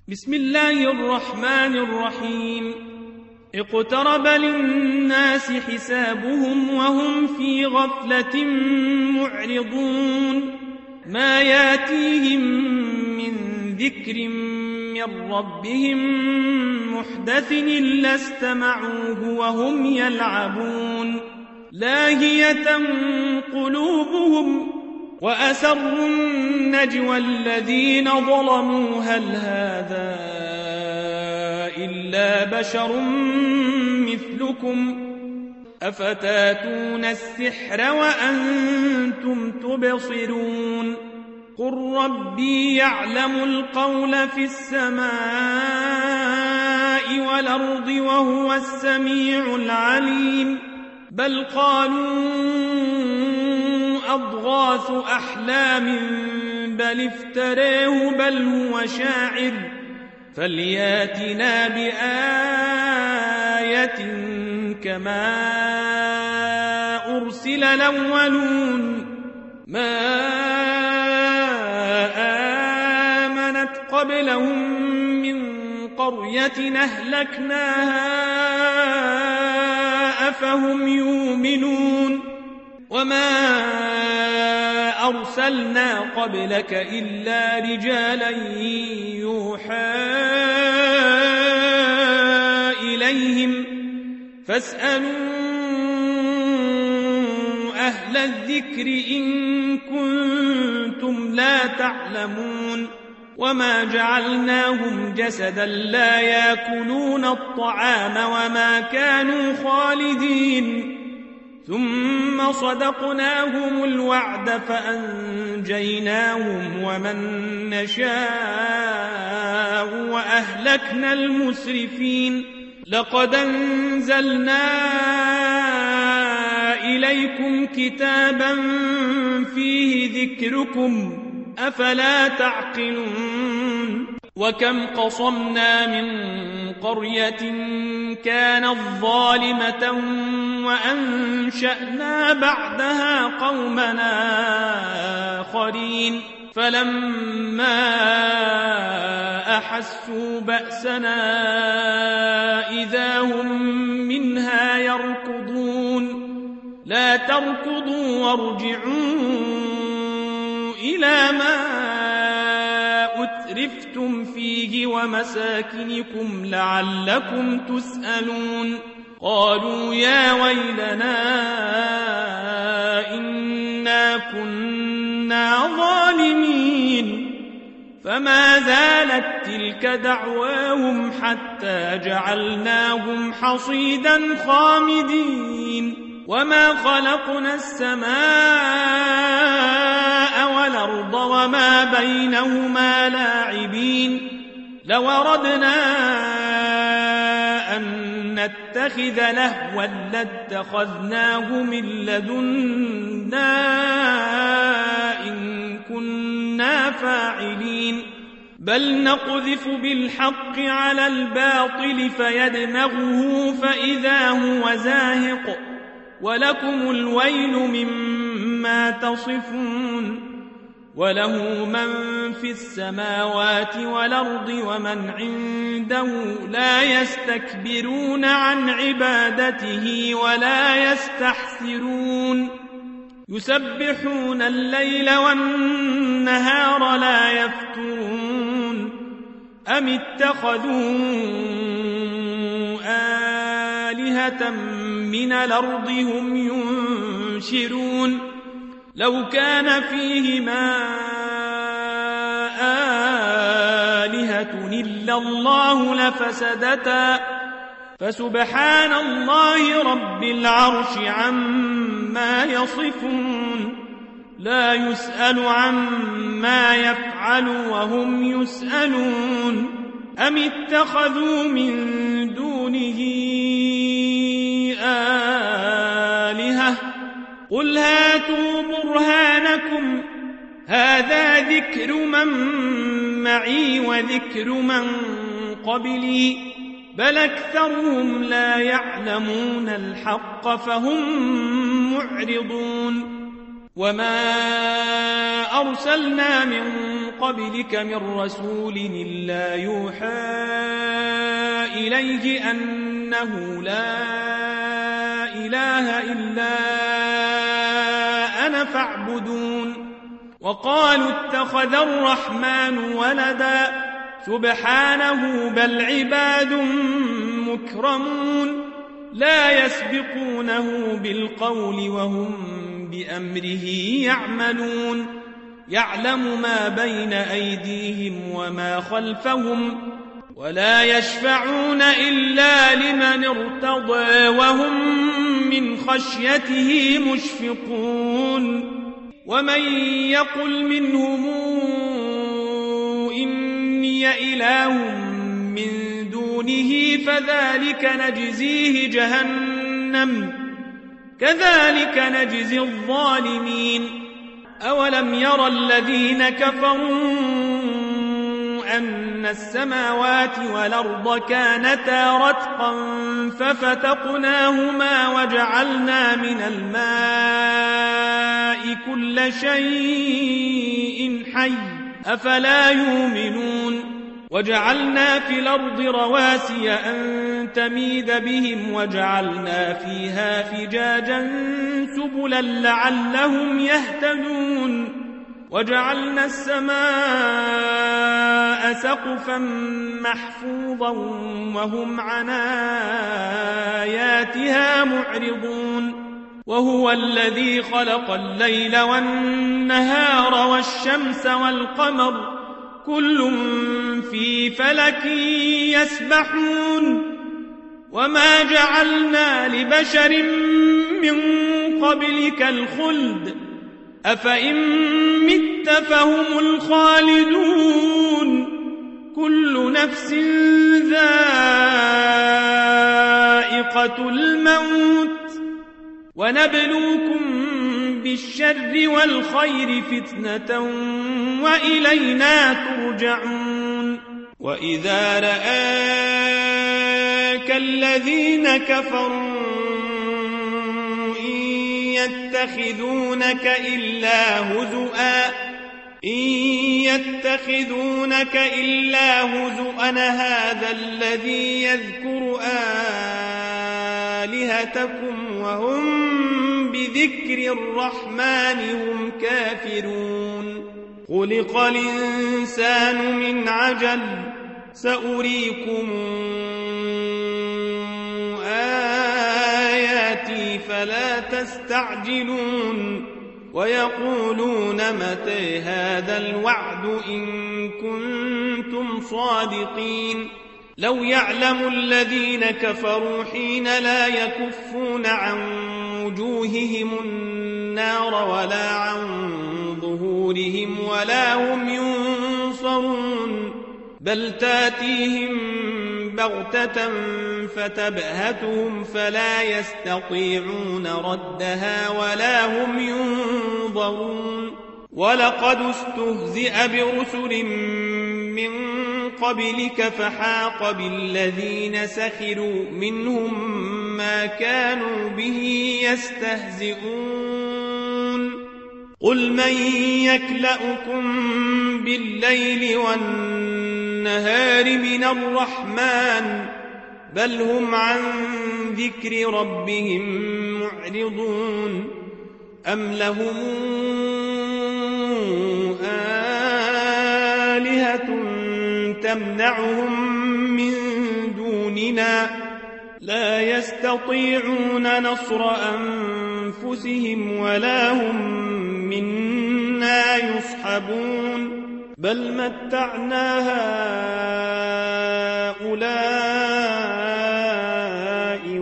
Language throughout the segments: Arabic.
بسم الله الرحمن الرحيم. اقترب للناس حسابهم وهم في غفلة معرضون ما ياتيهم من ذكر من ربهم محدث إلا استمعوه وهم يلعبون لاهية قلوبهم وأسروا النجوى الذين ظلموا هل هذا إلا بشر مثلكم أفتاتون السحر وأنتم تبصرون قل ربي يعلم القول في السماء والأرض وهو السميع العليم بل قالوا أضغاث أحلام بل افتريه بل هو شاعر فلياتنا بآية كما أرسل الأولون ما آمنت قبلهم من قرية أهلكناها أفهم يؤمنون وما أرسلنا قبلك إلا رجالا يوحى إليهم فاسألوا أهل الذكر إن كنتم لا تعلمون وما جعلناهم جسدا لا يأكلون الطعام وما كانوا خالدين ثم صدقناهم الوعد فأنجيناهم ومن نشاء وأهلكنا المسرفين لقد أنزلنا إليكم كتابا فيه ذكركم أفلا تعقلون وكم قصمنا من قرية كانت ظالمة وأنشأنا بعدها قومنا آخرين فلما أحسوا بأسنا إذا هم منها يركضون لا تركضوا وارجعوا إلى ما أترفتم فيه ومساكنكم لعلكم تسألون قالوا يا ويلنا إنا كنا ظالمين فما زالت تلك دعواهم حتى جعلناهم حصيدا خامدين وما خلقنا السماء والأرض وما بينهما لاعبين لو أردنا أن نتخذ لهوا لاتخذناه من لدنا إن كنا فاعلين بل نقذف بالحق على الباطل فيدمغه فإذا هو زاهق ولكم الويل مما تصفون وله من في السماوات والأرض ومن عنده لا يستكبرون عن عبادته ولا يستحسرون يسبحون الليل والنهار لا يفترون أم اتخذوا آلهة من الأرض هم ينشرون لو كان فيهما آلهة إلا الله لفسدتا فسبحان الله رب العرش عما يصفون لا يسأل عما يفعل وهم يسألون أم اتخذوا من دونه آلهة قل هاتوا برهانكم هذا ذكر من معي وذكر من قبلي بل أكثرهم لا يعلمون الحق فهم معرضون وما أرسلنا من قبلك من رسول إلا يوحى إليه أنه لا إله إلا أنا فاعبدون وقالوا اتخذ الرحمن ولدا سبحانه بل عباد مكرمون لا يسبقونه بالقول وهم بأمره يعملون يعلم ما بين أيديهم وما خلفهم ولا يشفعون إلا لمن ارتضى وهم من خشيته مشفقون ومن يقل منهم إني إله من دونه فذلك نجزيه جهنم كذلك نجزي الظالمين أولم يرى الذين كفروا أن السماوات والأرض كانتا رتقا ففتقناهما وجعلنا من الماء كل شيء حي أفلا يؤمنون وجعلنا في الأرض رواسي أن تميد بهم وجعلنا فيها فجاجا سبلا لعلهم يهتدون وجعلنا السماء سقفا محفوظا وهم عن آياتها معرضون وهو الذي خلق الليل والنهار والشمس والقمر كل في فلك يسبحون وما جعلنا لبشر من قبلك الخلد أفإن مت فهم الخالدون كل نفس ذائقة الموت ونبلوكم بالشر والخير فتنة وإلينا ترجعون وإذا رآك الذين كفروا إن يتخذونك إلا هزؤا هذا الذي يذكر آلهتكم وهم بذكر الرحمن هم كافرون خلق الإنسان من عجل سأريكم آياتي فلا تستعجلون ويقولون متى هذا الوعد إن كنتم صادقين لو يعلم الذين كفروا حين لا يكفون عن وجوههم النار ولا عن ظهورهم ولا هم ينصرون بل تاتيهم بغتة فتبهتهم فلا يستطيعون ردها ولا هم ينظرون ولقد استهزئ برسل من قبلك فحاق بالذين سخروا منهم ما كانوا به يستهزئون قل من يكلأكم بالليل والنهار من الرحمن بل هم عن ذكر ربهم معرضون أم لهم آلهة تمنعهم من دوننا لا يستطيعون نصر أنفسهم ولا هم منا يصحبون بل متعنا هؤلاء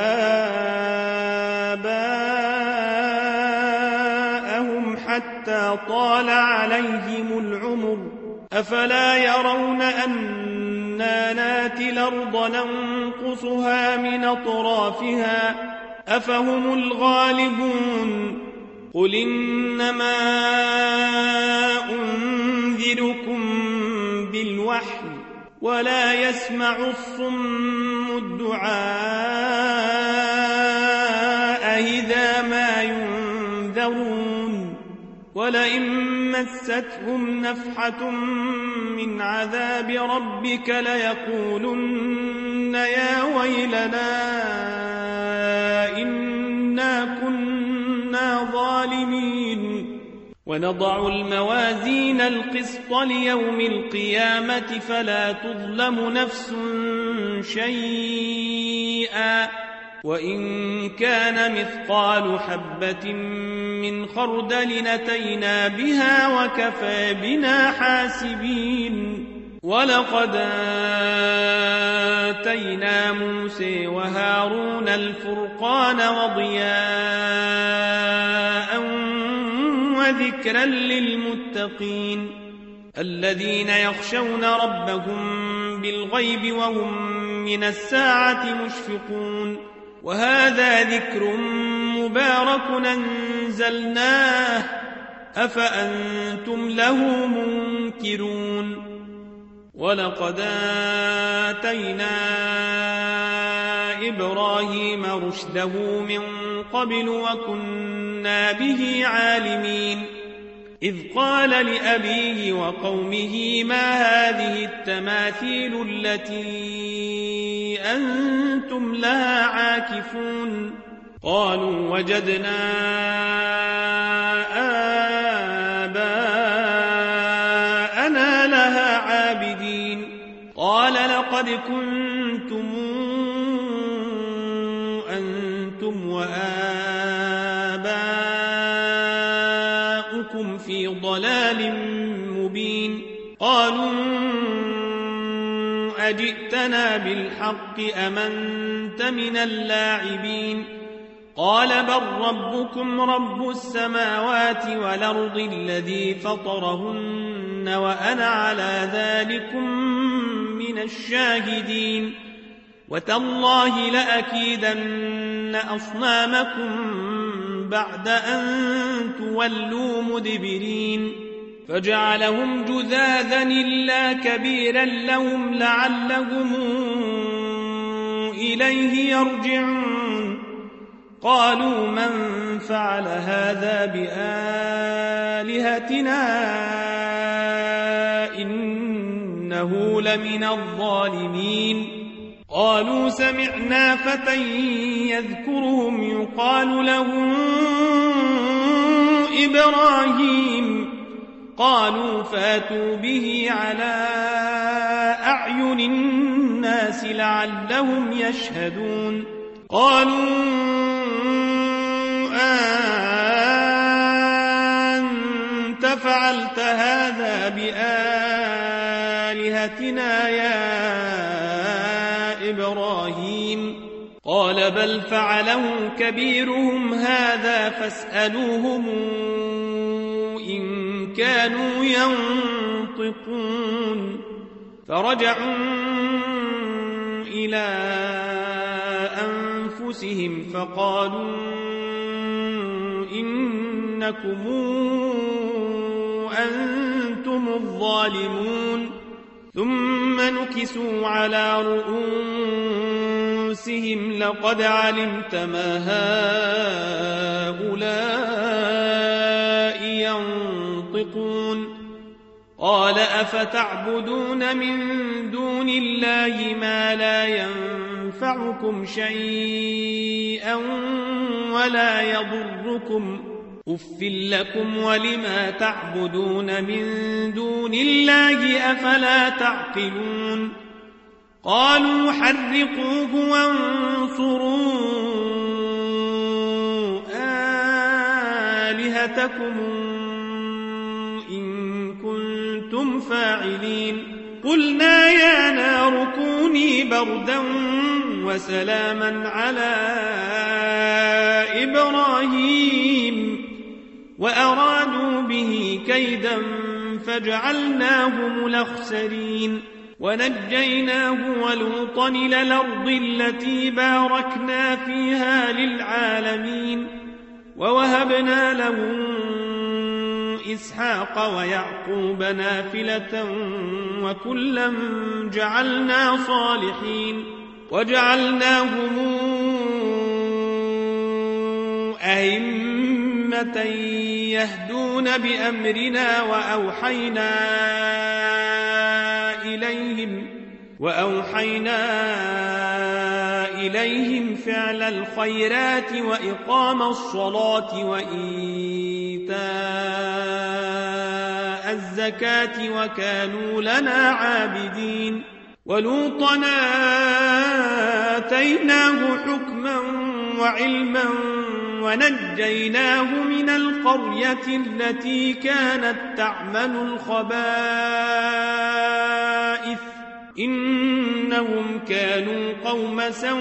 وآباءهم حتى طال عليهم العمر أفلا يرون أنا ناتي الأرض ننقصها من أطرافها أفهم الغالبون قل إنما أنذركم بالوحي ولا يسمع الصم الدعاء إذا ما ينذرون ولئن مستهم نفحة من عذاب ربك ليقولن يا ويلنا إنا كنا ظالمين ونضع الموازين القسط ليوم القيامة فلا تظلم نفس شيئا وإن كان مثقال حبة من خردل أتينا بها وكفى بنا حاسبين ولقد آتينا موسى وهارون الفرقان وضياء وذكرا للمتقين الذين يخشون ربهم بالغيب وهم من الساعة مشفقون وهذا ذكر مبارك أنزلناه أفأنتم له منكرون ولقد آتينا إبراهيم رشده من قبل وكنا به عالمين إذ قال لأبيه وقومه ما هذه التماثيل التي أنتم لها عاكفون قالوا وجدنا آباءنا لها عابدين قال لقد كنتم أنتم وآباؤكم في ضلال مبين قالوا أجئتنا بالحق أم أنت من اللاعبين قال بل ربكم رب السماوات والأرض الذي فطرهن وأنا على ذلكم من الشاهدين وتالله لأكيدن أصنامكم بعد أن تولوا مدبرين فجعلهم جذاذا إلا كبيرا لهم لعلهم إليه يرجعون قالوا من فعل هذا بآلهتنا إنه لمن الظالمين قالوا سمعنا فتى يذكرهم يقال له إبراهيم قالوا فاتوا به على أعين الناس لعلهم يشهدون قالوا أنت فعلت هذا بآلهتنا يا إبراهيم قال بل فعله كبيرهم هذا فاسألوهم إن كانوا ينطقون فرجعوا إلى أنفسهم فقالوا إنكم أنتم الظالمون ثم نكسوا على رؤوسهم لقد علمت ما هؤلاء ينطقون قال أفتعبدون من دون الله ما لا ينفعكم شيئا ولا يضركم أف لكم ولما تعبدون من دون الله أفلا تعقلون قالوا حرقوه وانصروا آلهتكم إن كنتم فاعلين قلنا يا نار كوني بردا وسلاما على إبراهيم وأرادوا به كيدا فجعلناهم الأخسرين ونجيناه ولوطا إلى الأرض التي باركنا فيها للعالمين ووهبنا له إسحاق ويعقوب نافلة وكلا جعلنا صالحين وجعلناهم أئمة أئمة يهدون بأمرنا وأوحينا إليهم فعل الخيرات وإقام الصلاة وإيتاء الزكاة وكانوا لنا عابدين ولوطا آتيناه حكما وعلما ونجيناه من القرية التي كانت تعمل الخبائث إنهم كانوا قوم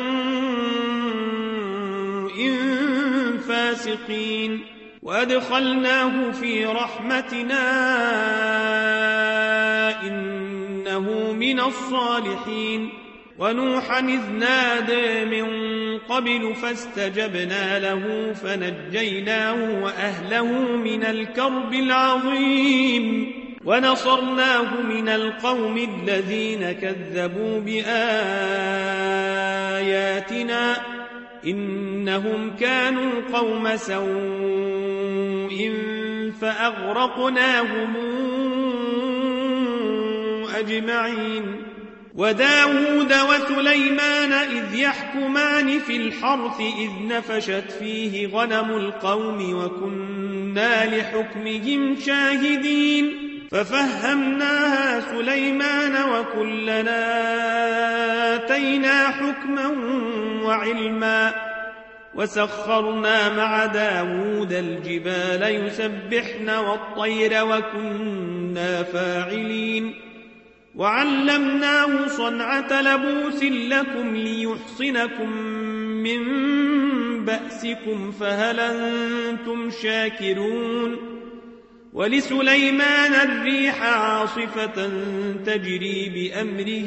سوء فاسقين وأدخلناه في رحمتنا إنه من الصالحين ونوحا إذ نادى من قبل فاستجبنا له فنجيناه وأهله من الكرب العظيم ونصرناه من القوم الذين كذبوا بآياتنا إنهم كانوا قوم سوء فأغرقناهم أجمعين وداود وسليمان إذ يحكمان في الحرث إذ نفشت فيه غنم القوم وكنا لحكمهم شاهدين ففهمناها سليمان وكلنا آتينا حكما وعلما وسخرنا مع داود الجبال يسبحن والطير وكنا فاعلين وعلمناه صنعة لبوس لكم ليحصنكم من بأسكم فهل أنتم شاكرون ولسليمان الريح عاصفة تجري بأمره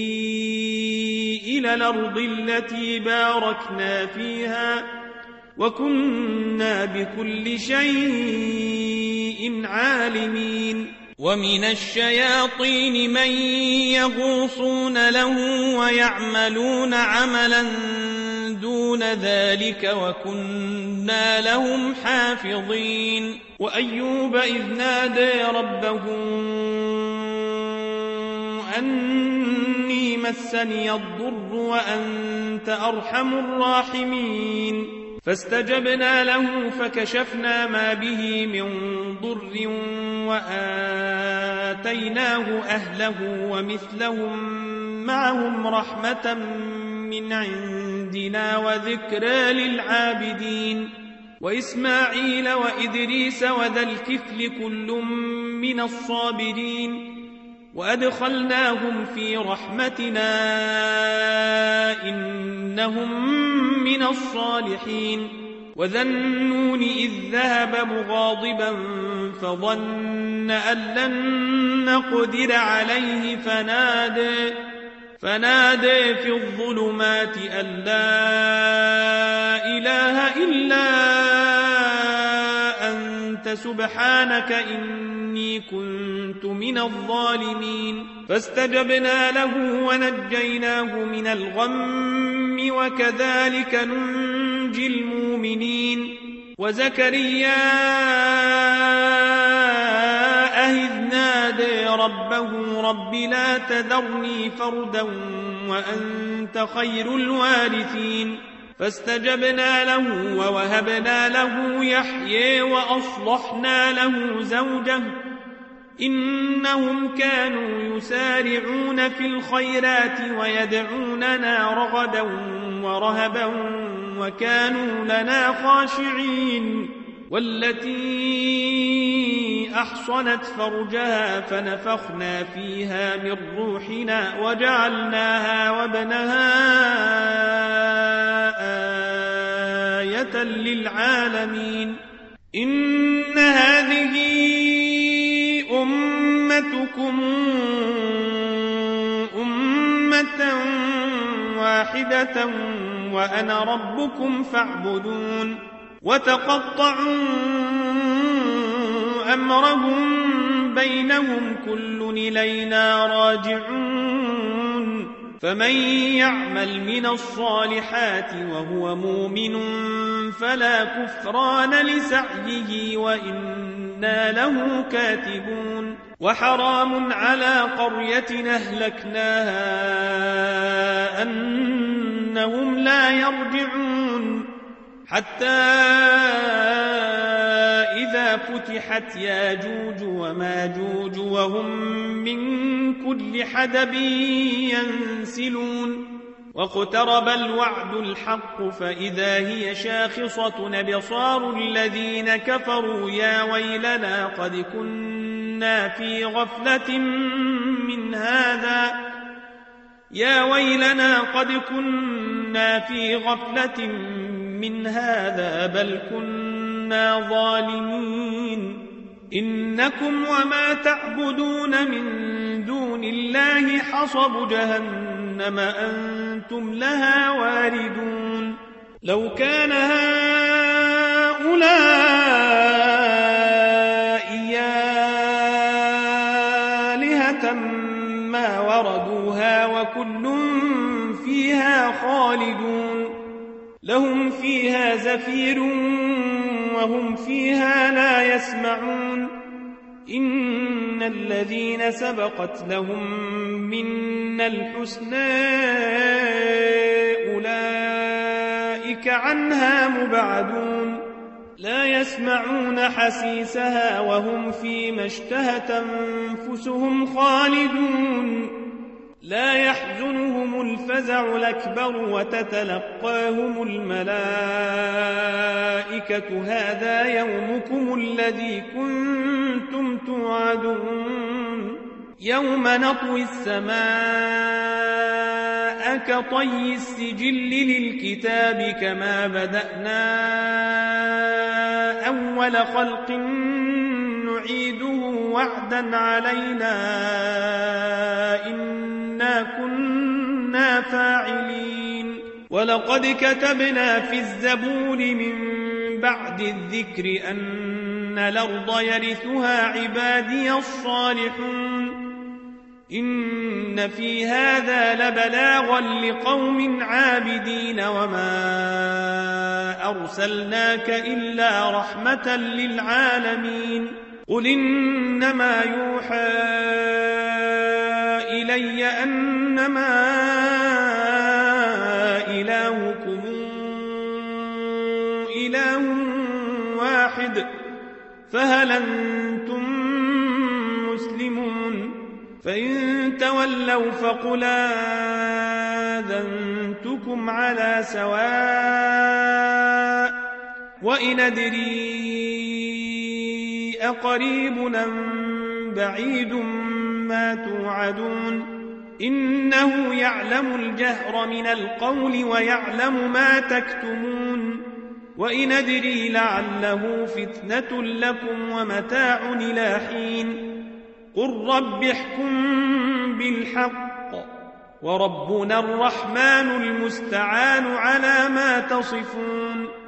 إلى الأرض التي باركنا فيها وكنا بكل شيء عالمين ومن الشياطين من يغوصون له ويعملون عملا دون ذلك وكنا لهم حافظين وأيوب إذ نادى ربه أني مسني الضر وأنت أرحم الراحمين فاستجبنا له فكشفنا ما به من ضر وآتيناه أهله ومثلهم معهم رحمة من عندنا وذكرى للعابدين وإسماعيل وإدريس وذا الكفل كل من الصابرين وأدخلناهم في رحمتنا إنهم من الصالحين وذا النون إذ ذهب مغاضبا فظن أن لن نقدر عليه فنادى في الظلمات أن لا إله إلا أنت سبحانك إني كنت من الظالمين فاستجبنا له ونجيناه من الغم وكذلك ننجي المؤمنين وزكريا إذ نادى ربه رب لا تذرني فردا وأنت خير الوارثين فاستجبنا له ووهبنا له يحيى وأصلحنا له زوجه إنهم كانوا يسارعون في الخيرات ويدعوننا رغدا ورهبا وكانوا لنا خاشعين والتي أحصنت فرجها فنفخنا فيها من روحنا وجعلناها وابنها آية للعالمين إن هذه أمتكم أمة واحدة وأنا ربكم فاعبدون وتقطعوا أمرهم بينهم كل إلينا راجعون فمن يعمل من الصالحات وهو مؤمن فلا كفران لسعيه وإنا له كاتبون وحرام على قرية أهلكناها أنهم لا يرجعون حتى إذا فتحت ياجوج وماجوج وهم من كل حدب ينسلون واقترب الوعد الحق فإذا هي شاخصة أبصار الذين كفروا يا ويلنا قد كنا في غفلة من هذا بل كنا ظالمين إنكم وما تعبدون من دون الله حصب جهنم أنتم لها واردون لو كان هؤلاء آلهة ما وردوها وكل فيها خالدون لهم فيها زفير وهم فيها لا يسمعون إن الذين سبقت لهم منا الحسنى أولئك عنها مبعدون لا يسمعون حسيسها وهم فيما اشتهت أنفسهم خالدون لا يحزنهم الفزع الأكبر وتتلقاهم الملائكة هذا يومكم الذي كنتم توعدون يوم نطوي السماء كطي السجل للكتاب كما بدأنا أول خلق نعيده وعدا علينا إنا كنا فاعلين ولقد كتبنا في الزبور من بعد الذكر أن الأرض يرثها عبادي الصالحون إن في هذا لبلاغا لقوم عابدين وما أرسلناك إلا رحمة للعالمين قل إنما يوحى إلي أنما إلهكم إله واحد فهل أنتم مسلمون فإن تولوا فقل آذنتكم على سواء وإن أدري أقريب أم بعيد ما توعدون إنه يعلم الجهر من القول ويعلم ما تكتمون وإن أدري لعله فتنة لكم ومتاع إلى حين قل رب احكم بالحق وربنا الرحمن المستعان على ما تصفون